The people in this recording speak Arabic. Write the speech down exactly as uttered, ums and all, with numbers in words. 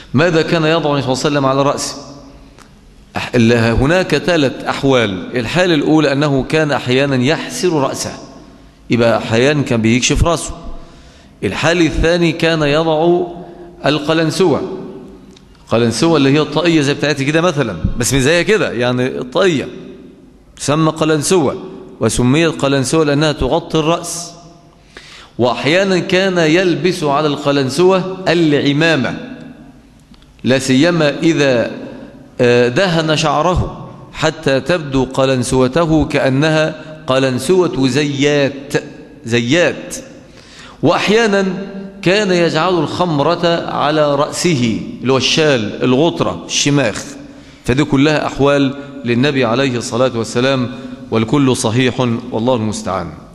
ماذا كان يضع النبي صلى الله عليه وسلم على رأسه؟ هناك ثلاث أحوال. الحالة الأولى أنه كان أحيانا يحسر رأسه، يبقى أحيانا كان بيكشف رأسه. الحال الثاني كان يضع القلنسوة، قلنسوة اللي هي الطاقية زي بتاعتي كده مثلا، بس مش زي كده، يعني الطاقية تسمى قلنسوة، وسميت قلنسوة لأنها تغطي الرأس. وأحيانا كان يلبس على القلنسوة العمامة، لا سيما إذا دهن شعره حتى تبدو قلنسوته كأنها قلنسوة زيات زيات. وأحيانا كان يجعل الخمرة على رأسه، اللي هو الشال، الغطرة، الشماخ. فدي كلها أحوال للنبي عليه الصلاة والسلام، والكل صحيح والله المستعان.